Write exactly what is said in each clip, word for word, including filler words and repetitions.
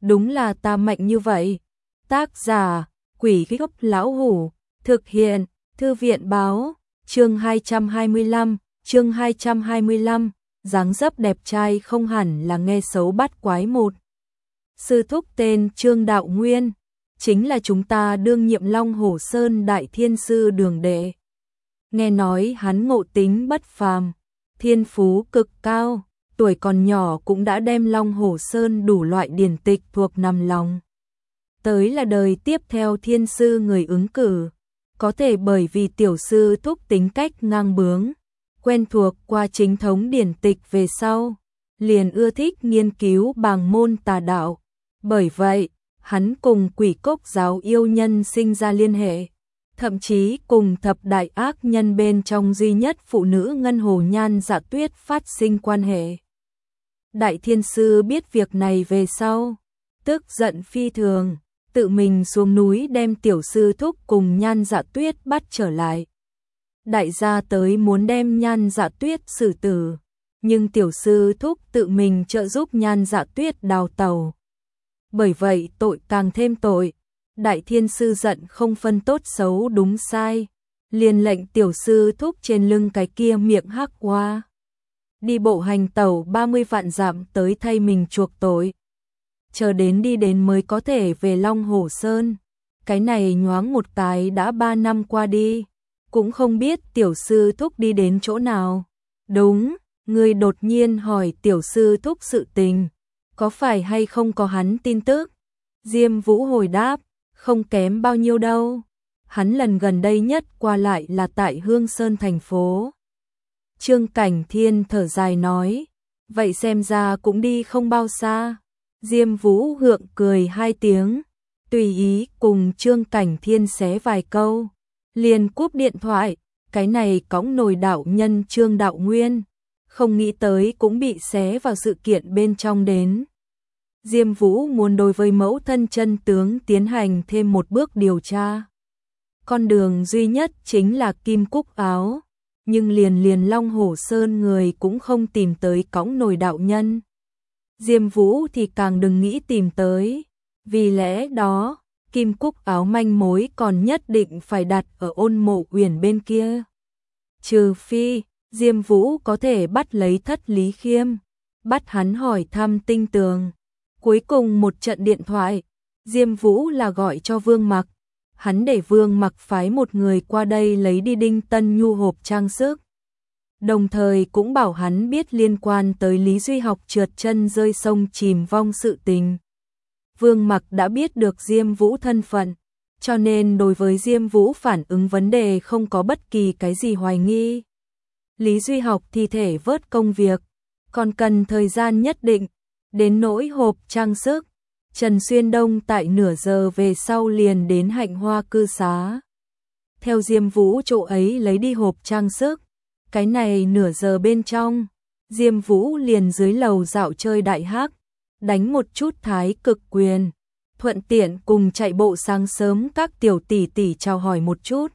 đúng là ta mạnh như vậy. Tác giả, Quỷ Gốc Lão Hủ, thực hiện, Thư viện Báo, chương hai trăm hai mươi lăm, chương hai trăm hai mươi lăm, dáng dấp đẹp trai không hẳn là nghe xấu bắt quái một. Sư thúc tên Trương Đạo Nguyên, chính là chúng ta đương nhiệm Long Hổ Sơn Đại Thiên Sư Đường Đệ. Nghe nói hắn ngộ tính bất phàm, thiên phú cực cao, tuổi còn nhỏ cũng đã đem Long Hổ Sơn đủ loại điển tịch thuộc nằm lòng. Tới là đời tiếp theo thiên sư người ứng cử, có thể bởi vì tiểu sư thúc tính cách ngang bướng, quen thuộc qua chính thống điển tịch về sau, liền ưa thích nghiên cứu bàng môn tà đạo. Bởi vậy, hắn cùng Quỷ Cốc giáo yêu nhân sinh ra liên hệ, thậm chí cùng thập đại ác nhân bên trong duy nhất phụ nữ Ngân Hồ Nhan Dạ Tuyết phát sinh quan hệ. Đại Thiên Sư biết việc này về sau, tức giận phi thường, tự mình xuống núi đem tiểu sư thúc cùng Nhan Dạ Tuyết bắt trở lại. Đại gia tới muốn đem Nhan Dạ Tuyết xử tử, nhưng tiểu sư thúc tự mình trợ giúp Nhan Dạ Tuyết đào tàu. Bởi vậy tội càng thêm tội, Đại Thiên Sư giận không phân tốt xấu đúng sai, liền lệnh tiểu sư thúc trên lưng cái kia miệng hắc qua, đi bộ hành tẩu ba mươi vạn dặm tới thay mình chuộc tội. Chờ đến đi đến mới có thể về Long Hổ Sơn, cái này nhoáng một cái đã ba năm qua đi, cũng không biết tiểu sư thúc đi đến chỗ nào. Đúng, người đột nhiên hỏi tiểu sư thúc sự tình, có phải hay không có hắn tin tức? Diêm Vũ hồi đáp, không kém bao nhiêu đâu. Hắn lần gần đây nhất qua lại là tại Hương Sơn thành phố. Trương Cảnh Thiên thở dài nói, vậy xem ra cũng đi không bao xa. Diêm Vũ gượng cười hai tiếng, tùy ý cùng Trương Cảnh Thiên xé vài câu, liền cúp điện thoại. Cái này cõng nồi đạo nhân Trương Đạo Nguyên, không nghĩ tới cũng bị xé vào sự kiện bên trong đến. Diêm Vũ muốn đối với mẫu thân chân tướng tiến hành thêm một bước điều tra. Con đường duy nhất chính là Kim Cúc Áo, nhưng liền liền Long Hổ Sơn người cũng không tìm tới cõng nồi đạo nhân. Diêm Vũ thì càng đừng nghĩ tìm tới, vì lẽ đó, Kim Cúc Áo manh mối còn nhất định phải đặt ở Ôn Mộ Uyển bên kia. Trừ phi, Diêm Vũ có thể bắt lấy Thất Lý Khiêm, bắt hắn hỏi thăm tinh tường. Cuối cùng một trận điện thoại, Diêm Vũ là gọi cho Vương Mặc, hắn để Vương Mặc phái một người qua đây lấy đi Đinh Tân Nhu hộp trang sức. Đồng thời cũng bảo hắn biết liên quan tới Lý Duy Học trượt chân rơi sông chìm vong sự tình. Vương Mặc đã biết được Diêm Vũ thân phận, cho nên đối với Diêm Vũ phản ứng vấn đề không có bất kỳ cái gì hoài nghi. Lý Duy Học thi thể vớt công việc, còn cần thời gian nhất định. Đến nỗi hộp trang sức, Trần Xuyên Đông tại nửa giờ về sau liền đến Hạnh Hoa cư xá. Theo Diêm Vũ chỗ ấy lấy đi hộp trang sức, cái này nửa giờ bên trong, Diêm Vũ liền dưới lầu dạo chơi đại hắc, đánh một chút thái cực quyền, thuận tiện cùng chạy bộ sáng sớm các tiểu tỷ tỷ chào hỏi một chút.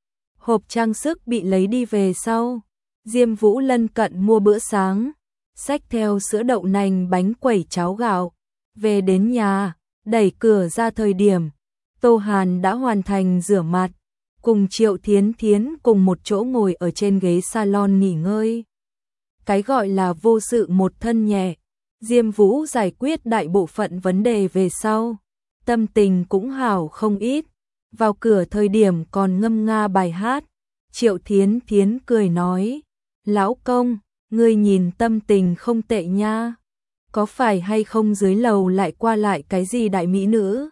Hộp trang sức bị lấy đi về sau, Diêm Vũ lân cận mua bữa sáng, xách theo sữa đậu nành bánh quẩy cháo gạo, về đến nhà, đẩy cửa ra thời điểm, Tô Hàn đã hoàn thành rửa mặt, cùng Triệu Thiến Thiến cùng một chỗ ngồi ở trên ghế salon nghỉ ngơi. Cái gọi là vô sự một thân nhẹ, Diêm Vũ giải quyết đại bộ phận vấn đề về sau, tâm tình cũng hảo không ít, vào cửa thời điểm còn ngâm nga bài hát. Triệu Thiến Thiến cười nói, lão công, ngươi nhìn tâm tình không tệ nha, có phải hay không dưới lầu lại qua lại cái gì đại mỹ nữ?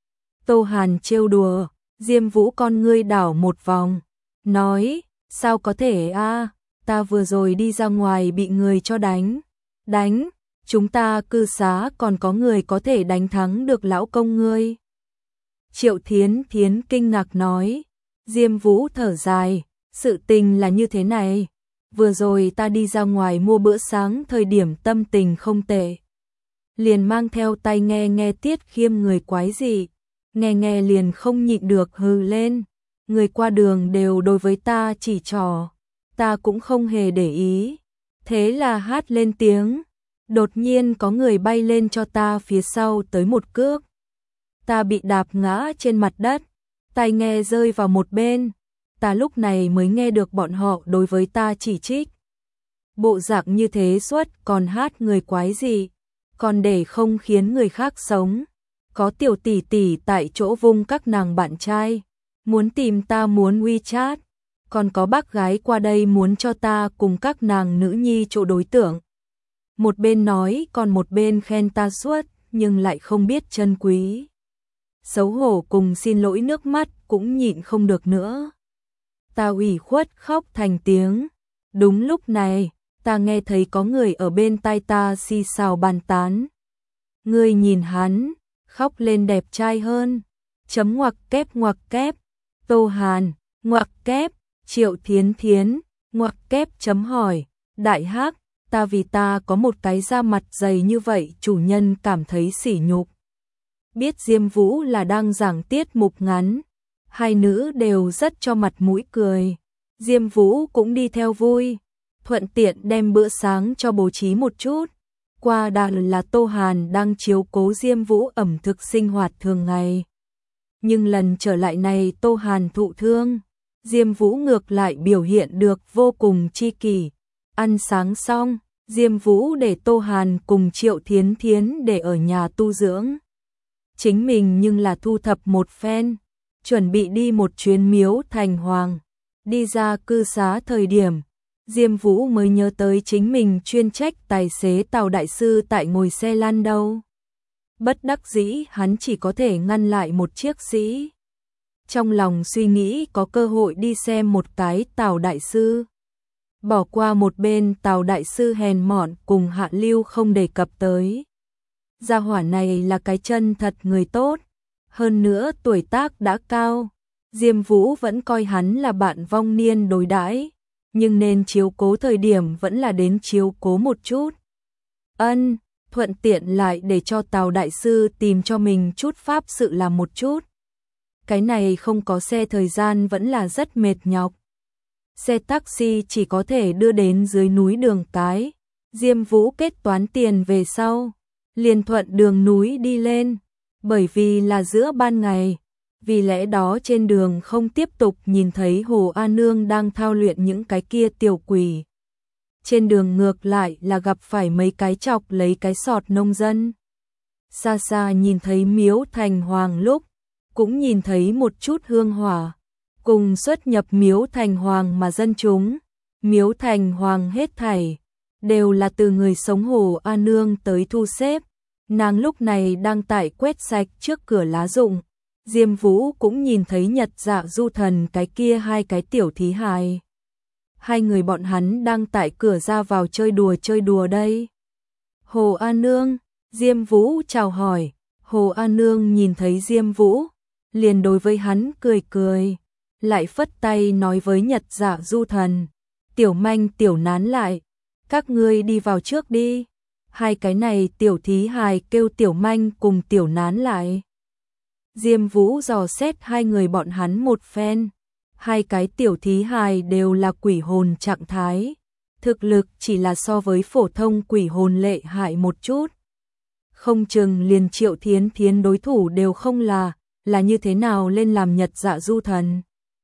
Tô Hàn trêu đùa, Diêm Vũ con ngươi đảo một vòng, nói, sao có thể a, ta vừa rồi đi ra ngoài bị người cho đánh, đánh, chúng ta cư xá còn có người có thể đánh thắng được lão công ngươi. Triệu Thiến Thiến kinh ngạc nói, Diêm Vũ thở dài, sự tình là như thế này. Vừa rồi ta đi ra ngoài mua bữa sáng thời điểm tâm tình không tệ, liền mang theo tai nghe nghe Tiết Khiêm người quái gì, nghe nghe liền không nhịn được hừ lên, người qua đường đều đối với ta chỉ trỏ, ta cũng không hề để ý, thế là hát lên tiếng, Đột nhiên có người bay lên cho ta phía sau tới một cước. Ta bị đạp ngã trên mặt đất, tai nghe rơi vào một bên. Ta lúc này mới nghe được bọn họ đối với ta chỉ trích. Bộ dạng như thế suốt còn hát người quái gì, còn để không khiến người khác sống. Có tiểu tỷ tỷ tại chỗ vung các nàng bạn trai, muốn tìm ta muốn WeChat, còn có bác gái qua đây muốn cho ta cùng các nàng nữ nhi chỗ đối tượng. Một bên nói còn một bên khen ta suốt, nhưng lại không biết trân quý. Xấu hổ cùng xin lỗi nước mắt cũng nhịn không được nữa. Ta ủy khuất khóc thành tiếng. Đúng lúc này, ta nghe thấy có người ở bên tai ta xì xào bàn tán. Ngươi nhìn hắn, khóc lên đẹp trai hơn. Chấm ngoặc kép ngoặc kép. Tô Hàn, ngoặc kép. Triệu Thiến Thiến, ngoặc kép chấm hỏi. Đại Hắc, ta vì ta có một cái da mặt dày như vậy chủ nhân cảm thấy sỉ nhục. Biết Diêm Vũ là đang giảng tiết mục ngắn, hai nữ đều rất cho mặt mũi cười. Diêm Vũ cũng đi theo vui, thuận tiện đem bữa sáng cho bố trí một chút. Qua đàn là Tô Hàn đang chiếu cố Diêm Vũ ẩm thực sinh hoạt thường ngày. Nhưng lần trở lại này Tô Hàn thụ thương, Diêm Vũ ngược lại biểu hiện được vô cùng chi kỷ. Ăn sáng xong, Diêm Vũ để Tô Hàn cùng Triệu Thiến Thiến để ở nhà tu dưỡng. Chính mình nhưng là thu thập một phen, chuẩn bị đi một chuyến miếu thành hoàng. Đi ra cư xá thời điểm, Diêm Vũ mới nhớ tới chính mình chuyên trách tài xế Tào đại sư tại ngồi xe lăn đâu. Bất đắc dĩ hắn chỉ có thể ngăn lại một chiếc sĩ. Trong lòng suy nghĩ có cơ hội đi xem một cái Tào đại sư. Bỏ qua một bên Tào đại sư hèn mọn cùng hạ lưu không đề cập tới. Gia hỏa này là cái chân thật người tốt, hơn nữa tuổi tác đã cao. Diêm Vũ vẫn coi hắn là bạn vong niên đối đãi, nhưng nên chiếu cố thời điểm vẫn là đến chiếu cố một chút. Ân, thuận tiện lại để cho Tào đại sư tìm cho mình chút pháp sự làm một chút. Cái này không có xe thời gian vẫn là rất mệt nhọc. Xe taxi chỉ có thể đưa đến dưới núi đường cái. Diêm Vũ kết toán tiền về sau, liền thuận đường núi đi lên. Bởi vì là giữa ban ngày, vì lẽ đó trên đường không tiếp tục nhìn thấy Hồ A Nương đang thao luyện những cái kia tiểu quỷ. Trên đường ngược lại là gặp phải mấy cái chọc lấy cái sọt nông dân. Xa xa nhìn thấy miếu thành hoàng lúc, cũng nhìn thấy một chút hương hỏa. Cùng xuất nhập miếu thành hoàng mà dân chúng, miếu thành hoàng hết thảy, đều là từ người sống Hồ A Nương tới thu xếp. Nàng lúc này đang tại quét sạch trước cửa lá rụng. Diêm Vũ cũng nhìn thấy Nhật Dạ Du Thần cái kia hai cái tiểu thí hài. Hai người bọn hắn đang tại cửa ra vào chơi đùa chơi đùa đây. Hồ A Nương, Diêm Vũ chào hỏi. Hồ A Nương nhìn thấy Diêm Vũ, liền đối với hắn cười cười, lại phất tay nói với Nhật Dạ Du Thần, Tiểu Manh Tiểu Nán lại, các ngươi đi vào trước đi. Hai cái này tiểu thí hài kêu Tiểu Manh cùng Tiểu Nán lại. Diêm Vũ dò xét hai người bọn hắn một phen. Hai cái tiểu thí hài đều là quỷ hồn trạng thái. Thực lực chỉ là so với phổ thông quỷ hồn lệ hại một chút. Không chừng liền Triệu Thiến Thiến đối thủ đều không là, là như thế nào lên làm Nhật Dạ Du Thần.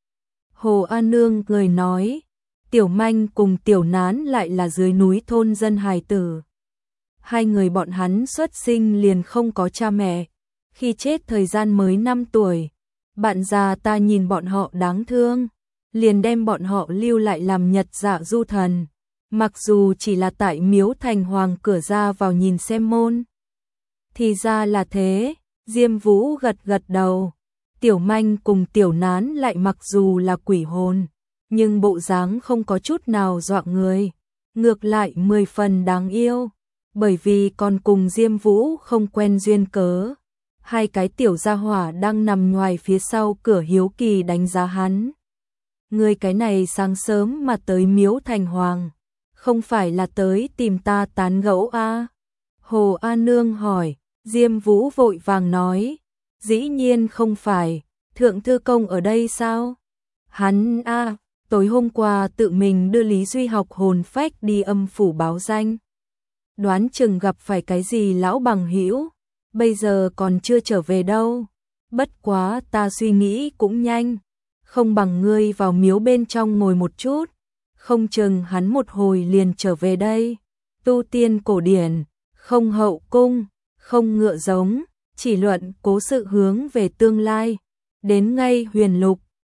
Hồ A Nương cười nói, Tiểu Manh cùng Tiểu Nán lại là dưới núi thôn dân hài tử. Hai người bọn hắn xuất sinh liền không có cha mẹ, khi chết thời gian mới năm tuổi. Bạn già ta nhìn bọn họ đáng thương, liền đem bọn họ lưu lại làm Nhật Dạ Du Thần, mặc dù chỉ là tại miếu thành hoàng cửa ra vào nhìn xem môn. Thì ra là thế, Diêm Vũ gật gật đầu. Tiểu Manh cùng Tiểu Nán lại mặc dù là quỷ hồn, nhưng bộ dáng không có chút nào dọa người, ngược lại mười phần đáng yêu, bởi vì còn cùng Diêm Vũ không quen duyên cớ. Hai cái tiểu gia hỏa đang nằm ngoài phía sau cửa hiếu kỳ đánh giá hắn. Người cái này sáng sớm mà tới miếu thành hoàng, không phải là tới tìm ta tán gẫu a? Hồ A Nương hỏi. Diêm Vũ vội vàng nói, dĩ nhiên không phải, Thượng Thư Công ở đây sao? Hắn a, tối hôm qua tự mình đưa Lý Duy học hồn phách đi âm phủ báo danh. đoán chừng gặp phải cái gì lão bằng hữu, bây giờ còn chưa trở về đâu. Bất quá ta suy nghĩ cũng nhanh, không bằng ngươi vào miếu bên trong ngồi một chút, không chừng hắn một hồi liền trở về đây. Tu tiên cổ điển, không hậu cung, không ngựa giống, chỉ luận cố sự hướng về tương lai. Đến ngay huyền lục,